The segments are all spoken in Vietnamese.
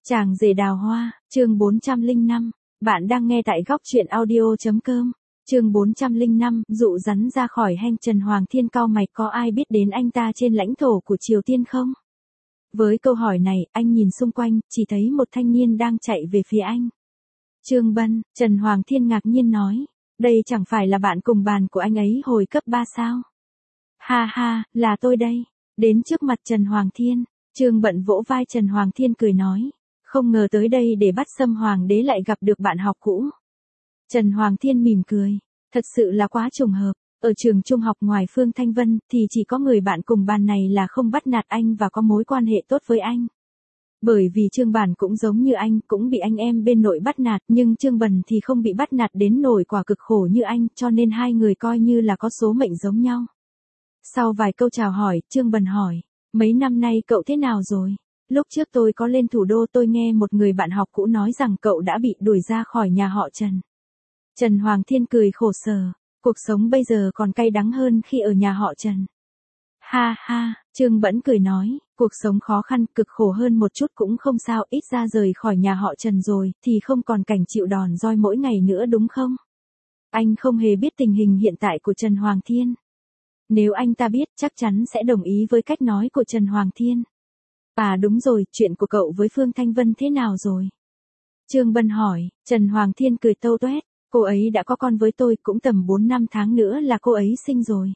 Chàng rể đào hoa, chương 405. Bạn đang nghe tại góc truyện audio.com. Chương 405, dụ rắn ra khỏi hang. Trần Hoàng Thiên cau mày, có ai biết đến anh ta trên lãnh thổ của Triều Tiên không? Với câu hỏi này, anh nhìn xung quanh, chỉ thấy một thanh niên đang chạy về phía anh. Trương Bân, Trần Hoàng Thiên ngạc nhiên nói. Đây chẳng phải là bạn cùng bàn của anh ấy hồi cấp 3 sao? Ha ha, là tôi đây. Đến trước mặt Trần Hoàng Thiên, Trương Bân vỗ vai Trần Hoàng Thiên cười nói. Không ngờ tới đây để bắt Sâm Hoàng đế lại gặp được bạn học cũ. Trần Hoàng Thiên mỉm cười. Thật sự là quá trùng hợp. Ở trường trung học ngoài Phương Thanh Vân thì chỉ có người bạn cùng bàn này là không bắt nạt anh và có mối quan hệ tốt với anh. Bởi vì Trương Bản cũng giống như anh, cũng bị anh em bên nội bắt nạt, nhưng Trương Bân thì không bị bắt nạt đến nỗi quả cực khổ như anh, cho nên hai người coi như là có số mệnh giống nhau. Sau vài câu chào hỏi, Trương Bân hỏi, mấy năm nay cậu thế nào rồi? Lúc trước tôi có lên thủ đô, tôi nghe một người bạn học cũ nói rằng cậu đã bị đuổi ra khỏi nhà họ Trần. Trần Hoàng Thiên cười khổ sở, cuộc sống bây giờ còn cay đắng hơn khi ở nhà họ Trần. Ha ha, Trương Bân cười nói, cuộc sống khó khăn cực khổ hơn một chút cũng không sao, ít ra rời khỏi nhà họ Trần rồi, thì không còn cảnh chịu đòn roi mỗi ngày nữa đúng không? Anh không hề biết tình hình hiện tại của Trần Hoàng Thiên. Nếu anh ta biết chắc chắn sẽ đồng ý với cách nói của Trần Hoàng Thiên. À đúng rồi, chuyện của cậu với Phương Thanh Vân thế nào rồi? Trương Bân hỏi. Trần Hoàng Thiên cười tâu tuét, cô ấy đã có con với tôi, cũng tầm 4-5 tháng nữa là cô ấy sinh rồi.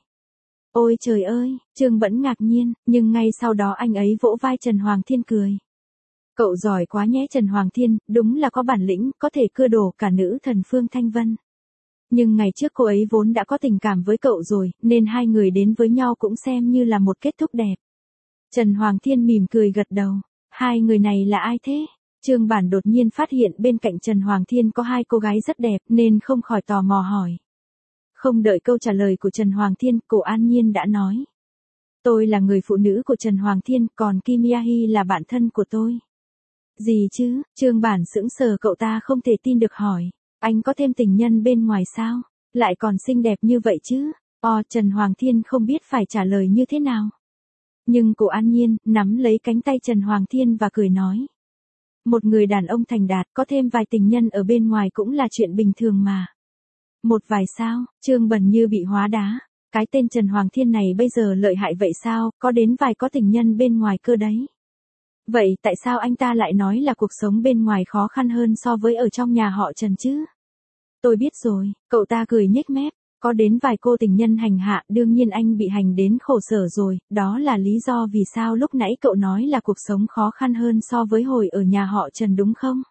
Ôi trời ơi, Trương Bân ngạc nhiên, nhưng ngay sau đó anh ấy vỗ vai Trần Hoàng Thiên cười. Cậu giỏi quá nhé Trần Hoàng Thiên, đúng là có bản lĩnh, có thể cưa đổ cả nữ thần Phương Thanh Vân. Nhưng ngày trước cô ấy vốn đã có tình cảm với cậu rồi, nên hai người đến với nhau cũng xem như là một kết thúc đẹp. Trần Hoàng Thiên mỉm cười gật đầu. Hai người này là ai thế? Trương Bản đột nhiên phát hiện bên cạnh Trần Hoàng Thiên có hai cô gái rất đẹp nên không khỏi tò mò hỏi. Không đợi câu trả lời của Trần Hoàng Thiên, cô An Nhiên đã nói. Tôi là người phụ nữ của Trần Hoàng Thiên, còn Kim Yahi là bạn thân của tôi. Gì chứ? Trương Bản sững sờ, cậu ta không thể tin được hỏi. Anh có thêm tình nhân bên ngoài sao? Lại còn xinh đẹp như vậy chứ? Trần Hoàng Thiên không biết phải trả lời như thế nào. Nhưng cô An Nhiên nắm lấy cánh tay Trần Hoàng Thiên và cười nói. Một người đàn ông thành đạt có thêm vài tình nhân ở bên ngoài cũng là chuyện bình thường mà. Một vài sao? Trương Bân như bị hóa đá. Cái tên Trần Hoàng Thiên này bây giờ lợi hại vậy sao, có đến vài có tình nhân bên ngoài cơ đấy. Vậy tại sao anh ta lại nói là cuộc sống bên ngoài khó khăn hơn so với ở trong nhà họ Trần chứ? Tôi biết rồi, cậu ta cười nhếch mép. Có đến vài cô tình nhân hành hạ, đương nhiên anh bị hành đến khổ sở rồi, đó là lý do vì sao lúc nãy cậu nói là cuộc sống khó khăn hơn so với hồi ở nhà họ Trần đúng không?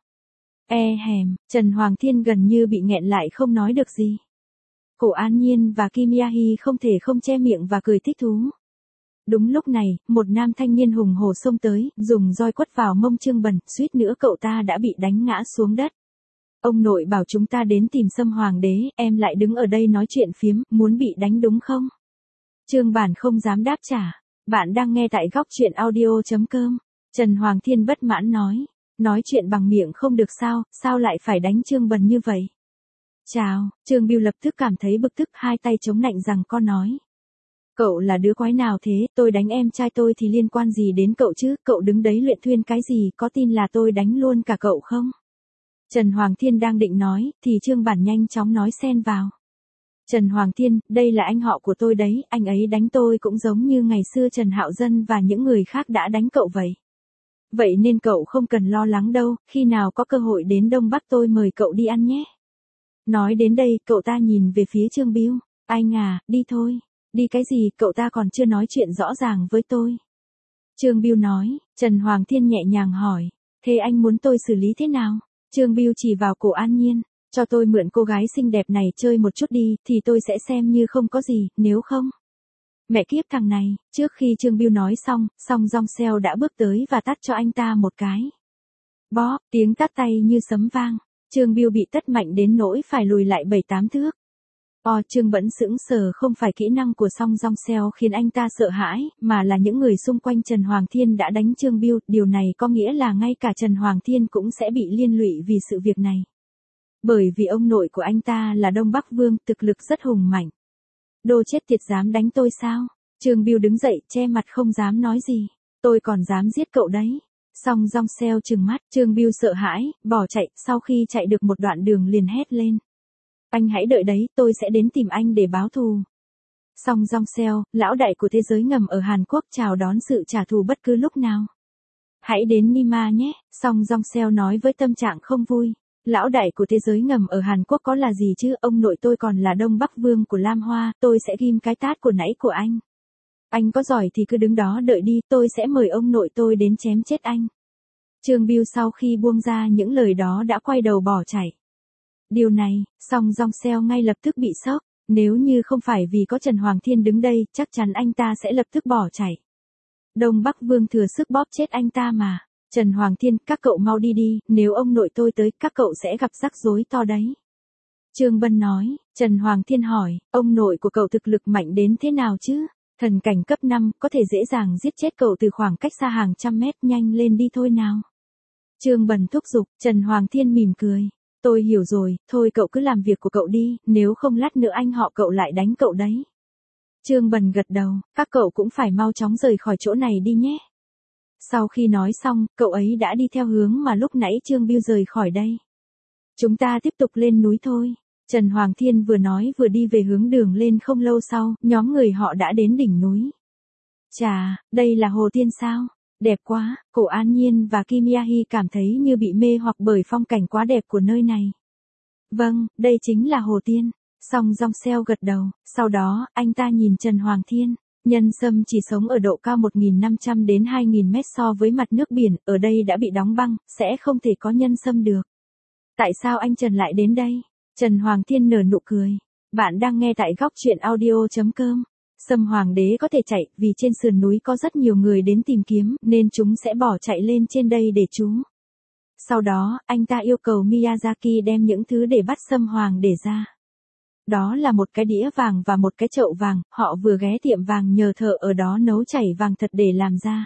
Trần Hoàng Thiên gần như bị nghẹn lại không nói được gì. Cổ An Nhiên và Kim Yahi không thể không che miệng và cười thích thú. Đúng lúc này, một nam thanh niên hùng hổ xông tới, dùng roi quất vào mông Trương Bân, suýt nữa cậu ta đã bị đánh ngã xuống đất. Ông nội bảo chúng ta đến tìm Sâm Hoàng đế, em lại đứng ở đây nói chuyện phiếm, muốn bị đánh đúng không? Trương Bản không dám đáp trả. Bạn đang nghe tại góc truyện audio.com. Trần Hoàng Thiên bất mãn nói chuyện bằng miệng không được sao lại phải đánh Trương Bân như vậy? Chào, Trương Biêu lập tức cảm thấy bực tức, hai tay chống nạnh rằng con nói. Cậu là đứa quái nào thế, tôi đánh em trai tôi thì liên quan gì đến cậu chứ, cậu đứng đấy luyện thuyên cái gì, có tin là tôi đánh luôn cả cậu không? Trần Hoàng Thiên đang định nói, thì Trương Bản nhanh chóng nói xen vào. Trần Hoàng Thiên, đây là anh họ của tôi đấy, anh ấy đánh tôi cũng giống như ngày xưa Trần Hạo Dân và những người khác đã đánh cậu vậy. Vậy nên cậu không cần lo lắng đâu, khi nào có cơ hội đến Đông Bắc tôi mời cậu đi ăn nhé. Nói đến đây, cậu ta nhìn về phía Trương Biêu. Anh à, đi thôi. Đi cái gì, cậu ta còn chưa nói chuyện rõ ràng với tôi. Trương Biêu nói. Trần Hoàng Thiên nhẹ nhàng hỏi. Thế anh muốn tôi xử lý thế nào? Trương Biêu chỉ vào cổ An Nhiên. Cho tôi mượn cô gái xinh đẹp này chơi một chút đi, thì tôi sẽ xem như không có gì, nếu không. Mẹ kiếp thằng này, trước khi Trương Biêu nói xong, Song Rong Seo đã bước tới và tát cho anh ta một cái. Bó, tiếng tát tay như sấm vang. Trương Biêu bị tát mạnh đến nỗi phải lùi lại 7-8 thước. Trương Bân sững sờ, không phải kỹ năng của Song Rong Seo khiến anh ta sợ hãi, mà là những người xung quanh Trần Hoàng Thiên đã đánh Trương Biêu, điều này có nghĩa là ngay cả Trần Hoàng Thiên cũng sẽ bị liên lụy vì sự việc này. Bởi vì ông nội của anh ta là Đông Bắc Vương, thực lực rất hùng mạnh. Đồ chết tiệt, dám đánh tôi sao? Trương Biêu đứng dậy, che mặt không dám nói gì. Tôi còn dám giết cậu đấy. Song Rong Seo trừng mắt, Trương Bưu sợ hãi, bỏ chạy, sau khi chạy được một đoạn đường liền hét lên. Anh hãy đợi đấy, tôi sẽ đến tìm anh để báo thù. Song Rong Seo, lão đại của thế giới ngầm ở Hàn Quốc chào đón sự trả thù bất cứ lúc nào. Hãy đến Nima nhé, Song Rong Seo nói với tâm trạng không vui. Lão đại của thế giới ngầm ở Hàn Quốc có là gì chứ, ông nội tôi còn là Đông Bắc Vương của Lam Hoa, tôi sẽ ghim cái tát của nãy của anh. Anh có giỏi thì cứ đứng đó đợi đi, tôi sẽ mời ông nội tôi đến chém chết anh. Trương Bưu sau khi buông ra những lời đó đã quay đầu bỏ chạy. Điều này, Song Rong Seo ngay lập tức bị sốc, nếu như không phải vì có Trần Hoàng Thiên đứng đây, chắc chắn anh ta sẽ lập tức bỏ chạy. Đông Bắc Vương thừa sức bóp chết anh ta mà. Trần Hoàng Thiên, các cậu mau đi đi, nếu ông nội tôi tới, các cậu sẽ gặp rắc rối to đấy. Trương Bân nói, Trần Hoàng Thiên hỏi, ông nội của cậu thực lực mạnh đến thế nào chứ? Thần cảnh cấp 5, có thể dễ dàng giết chết cậu từ khoảng cách xa hàng trăm mét, nhanh lên đi thôi nào. Trương Bân thúc giục, Trần Hoàng Thiên mỉm cười. Tôi hiểu rồi, thôi cậu cứ làm việc của cậu đi, nếu không lát nữa anh họ cậu lại đánh cậu đấy. Trương Bân gật đầu, các cậu cũng phải mau chóng rời khỏi chỗ này đi nhé. Sau khi nói xong, cậu ấy đã đi theo hướng mà lúc nãy Trương Bưu rời khỏi đây. Chúng ta tiếp tục lên núi thôi. Trần Hoàng Thiên vừa nói vừa đi về hướng đường lên, không lâu sau, nhóm người họ đã đến đỉnh núi. Chà, đây là Hồ Tiên sao? Đẹp quá, Cổ An Nhiên và Kim Yahi cảm thấy như bị mê hoặc bởi phong cảnh quá đẹp của nơi này. Vâng, đây chính là Hồ Tiên. Song Rong Seo gật đầu, sau đó, anh ta nhìn Trần Hoàng Thiên. Nhân sâm chỉ sống ở độ cao 1.500 đến 2.000 mét so với mặt nước biển, ở đây đã bị đóng băng, sẽ không thể có nhân sâm được. Tại sao anh Trần lại đến đây? Trần Hoàng Thiên nở nụ cười. Bạn đang nghe tại góc truyện audio.com. Sâm Hoàng đế có thể chạy, vì trên sườn núi có rất nhiều người đến tìm kiếm, nên chúng sẽ bỏ chạy lên trên đây để trú. Sau đó, anh ta yêu cầu Miyazaki đem những thứ để bắt Sâm Hoàng đế ra. Đó là một cái đĩa vàng và một cái chậu vàng, họ vừa ghé tiệm vàng nhờ thợ ở đó nấu chảy vàng thật để làm ra.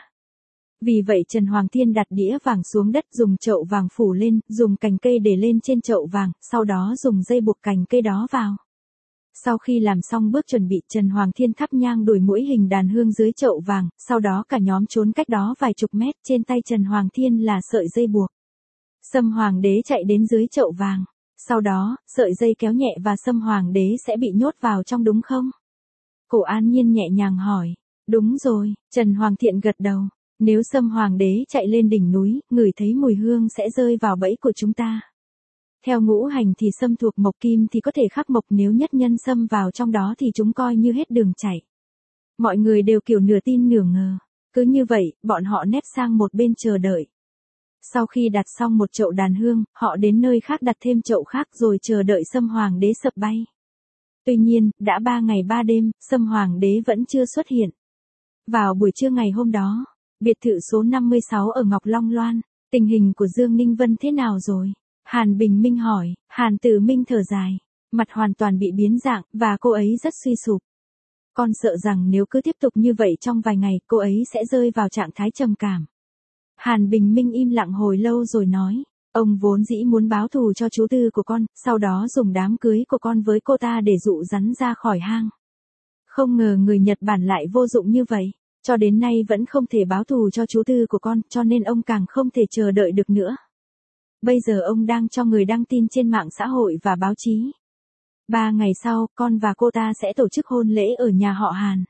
Vì vậy Trần Hoàng Thiên đặt đĩa vàng xuống đất, dùng chậu vàng phủ lên, dùng cành cây để lên trên chậu vàng, sau đó dùng dây buộc cành cây đó vào. Sau khi làm xong bước chuẩn bị, Trần Hoàng Thiên thắp nhang đuổi mũi hình đàn hương dưới chậu vàng, sau đó cả nhóm trốn cách đó vài chục mét, trên tay Trần Hoàng Thiên là sợi dây buộc. Sâm Hoàng đế chạy đến dưới chậu vàng. Sau đó, sợi dây kéo nhẹ và Sâm Hoàng đế sẽ bị nhốt vào trong đúng không? Cổ An Nhiên nhẹ nhàng hỏi. Đúng rồi, Trần Hoàng Thiện gật đầu. Nếu Sâm Hoàng đế chạy lên đỉnh núi, ngửi thấy mùi hương sẽ rơi vào bẫy của chúng ta. Theo ngũ hành thì sâm thuộc mộc kim thì có thể khắc mộc, nếu nhất nhân sâm vào trong đó thì chúng coi như hết đường chạy. Mọi người đều kiểu nửa tin nửa ngờ. Cứ như vậy, bọn họ nép sang một bên chờ đợi. Sau khi đặt xong một chậu đàn hương, họ đến nơi khác đặt thêm chậu khác rồi chờ đợi Sâm Hoàng đế sập bay. Tuy nhiên, đã 3 ngày 3 đêm, Sâm Hoàng đế vẫn chưa xuất hiện. Vào buổi trưa ngày hôm đó, biệt thự số 56 ở Ngọc Long Loan, tình hình của Dương Ninh Vân thế nào rồi? Hàn Bình Minh hỏi. Hàn Tử Minh thở dài, mặt hoàn toàn bị biến dạng, và cô ấy rất suy sụp. Con sợ rằng nếu cứ tiếp tục như vậy trong vài ngày, cô ấy sẽ rơi vào trạng thái trầm cảm. Hàn Bình Minh im lặng hồi lâu rồi nói, ông vốn dĩ muốn báo thù cho chú tư của con, sau đó dùng đám cưới của con với cô ta để dụ rắn ra khỏi hang. Không ngờ người Nhật Bản lại vô dụng như vậy, cho đến nay vẫn không thể báo thù cho chú tư của con, cho nên ông càng không thể chờ đợi được nữa. Bây giờ ông đang cho người đăng tin trên mạng xã hội và báo chí. 3 ngày sau, con và cô ta sẽ tổ chức hôn lễ ở nhà họ Hàn.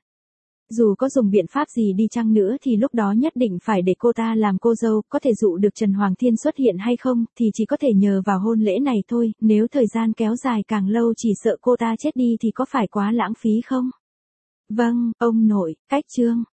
Dù có dùng biện pháp gì đi chăng nữa thì lúc đó nhất định phải để cô ta làm cô dâu, có thể dụ được Trần Hoàng Thiên xuất hiện hay không thì chỉ có thể nhờ vào hôn lễ này thôi, nếu thời gian kéo dài càng lâu chỉ sợ cô ta chết đi thì có phải quá lãng phí không? Vâng, ông nội, cách chương.